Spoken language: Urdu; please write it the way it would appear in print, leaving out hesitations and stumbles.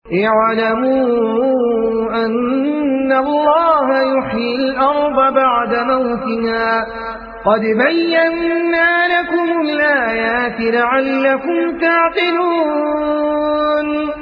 اعلموا أن الله يحيي الأرض بعد موتها قد بينا لكم الآيات لعلكم تعقلون